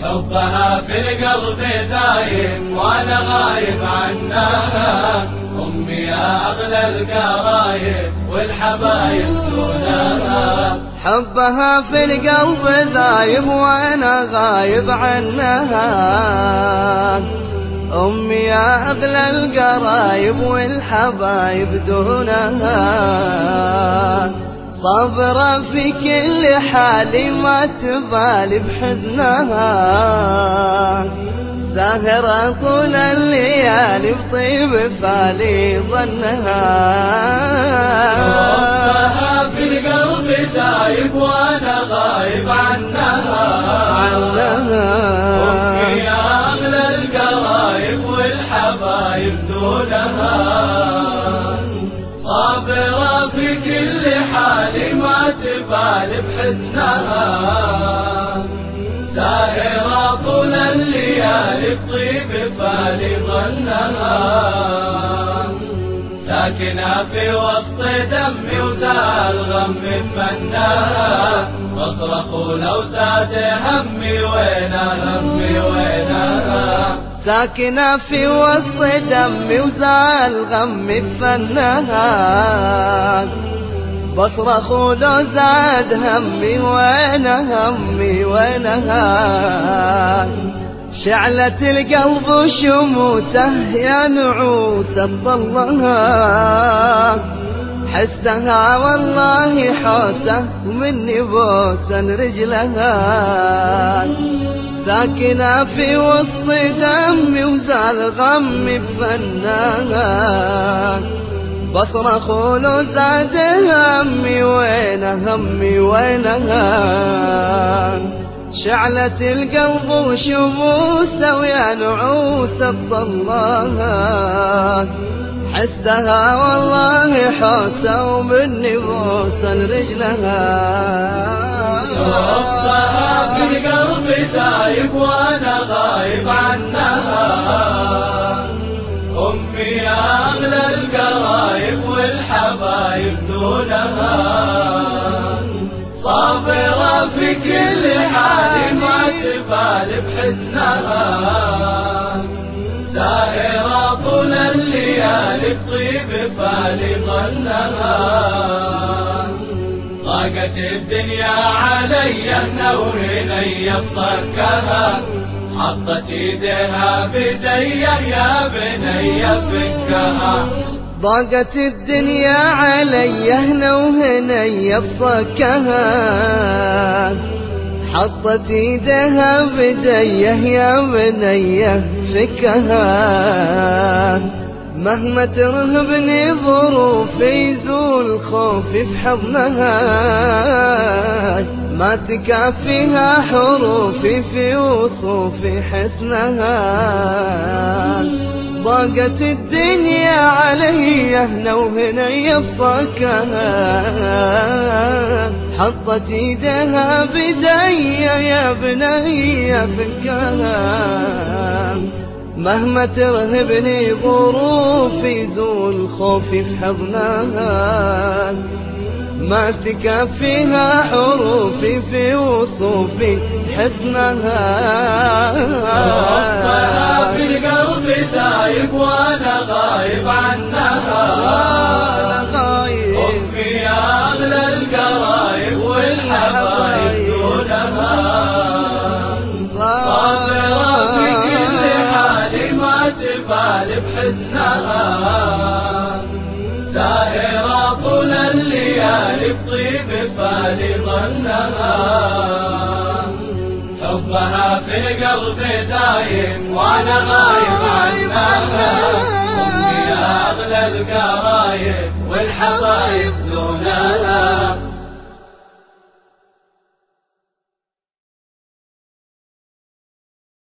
حبها في القلب دايم وانا غايب عنها. امي يا اغلى القرايب والحبايب دونها. حبها في القلب دايم وانا غايب عنها. امي يا اغلى القرايب والحبايب دونها. صابرة في كل حال ما تبالي بحزنها. زاهرة طول الليالي بطيب فالي ظنها. حبها في القلب دايب وانا غايب عنها. امي يا اغلى القرايب والحبايب دونها. صابرة في كل حال ما تبالي بحزنها. سائرة طول الليالي بطيب فالي ظنها. ساكنة في وسط دمي وزال غمي بمناها. بصرخ ولو زاد همي وينها همي وينها. ساكنة في وسط دمي وزال غمي بفنها. بصرخ ولو زاد همي وينها همي وينها. شعلة القلب وشموسه يا نعوسة طلها. حسها والله حوسه ومني بوسا رجلها. ساكنة في وسط دمي وزال غمي بفناها. بصرخ ولو زاد همي وينها همي وينها. شعلة القلب وشموسه ويا نعوسة طلاها. حسها والله حوسه ومني بوسا رجلها. حبها في القلب دايب وانا غايب عنها. امي يا اغلى القرايب والحبايب دونها. صابرة في كل حال ما تبالي بحزنها. سائرة طول الليالي بطيب فالي ظنها. ضاقت الدنيا علي نورني بصكها. حطت ايديها بدي يا بني فكها. ضاقت الدنيا علي هنا وهني بصكها. حطت ايديها بديه يا بنيه فكها. مهما ترهبني ظروفي يزول خوفي في حضنها. ما تكافيها حروفي في وصوفي حسنها. ضاقت الدنيا علي هنا وهني بصكها. حطت ايديها بدي يا بني فكها. مهما ترهبني ظروفي يزول خوفي في حضنها. ما تكفيها حروفي في وصوفي حسنها. حبها في القلب دايب وانا غايب عنها. امي يا اغلى القرايب والحبايب دونها. صابرة في كل حال ما تبالي بحزنها. سائرة طول الليالي بطيب فالي ظنها. حبها في القلب دايم وانا غايب عنها. امي يا اغلى القرايب والحبايب دونها.